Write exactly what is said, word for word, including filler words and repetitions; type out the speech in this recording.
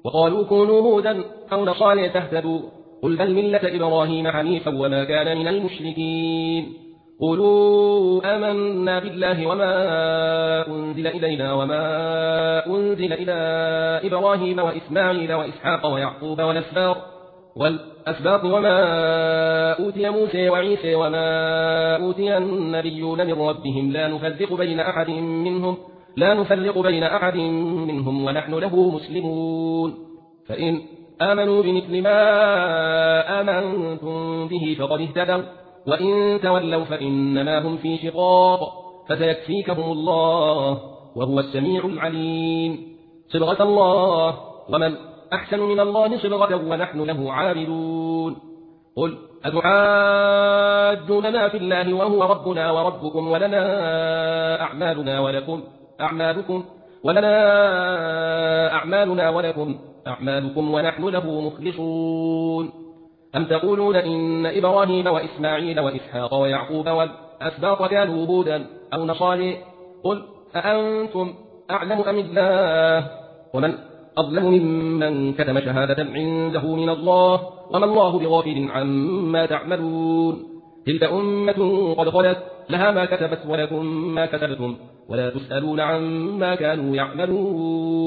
وقالوا كونوا هودا أو نصارى تهتدوا قل بل ملة إبراهيم حنيفا وما كان من المشركين قولوا آمنا بالله وما أنزل إلينا وما أنزل إلى إبراهيم وإسماعيل وإسحاق ويعقوب والأسباط والأسباط وما أوتي موسى وعيسى وما أوتي النبيون من ربهم لا نفرق بين أحد منهم لا نفرق بين أحد منهم ونحن له مسلمون فإن آمنوا بمثل ما آمنتم به فقد اهتدوا وإن تولوا فإنما هم في شقاق فسيكفيكهم الله وهو السميع العليم صبغة الله ومن أحسن من الله صبغة ونحن له عابدون قل أتحاجوننا في الله وهو ربنا وربكم ولنا أعمالنا ولكم أعمالكم ولنا أعمالنا ولكم أعمالكم ونحن له مخلصون أم تقولون إن إبراهيم وإسماعيل وإسحاق ويعقوب والأسباط كانوا هودا أو نصارى قل أأنتم أعلم أم الله ومن أظلم ممن كتم شهادة عنده من الله وما الله بغافل عما تعملون تلك أمة قد خلت لها ما كتبت ولكم ما كتبتم ولا تسألون عما كانوا يعملون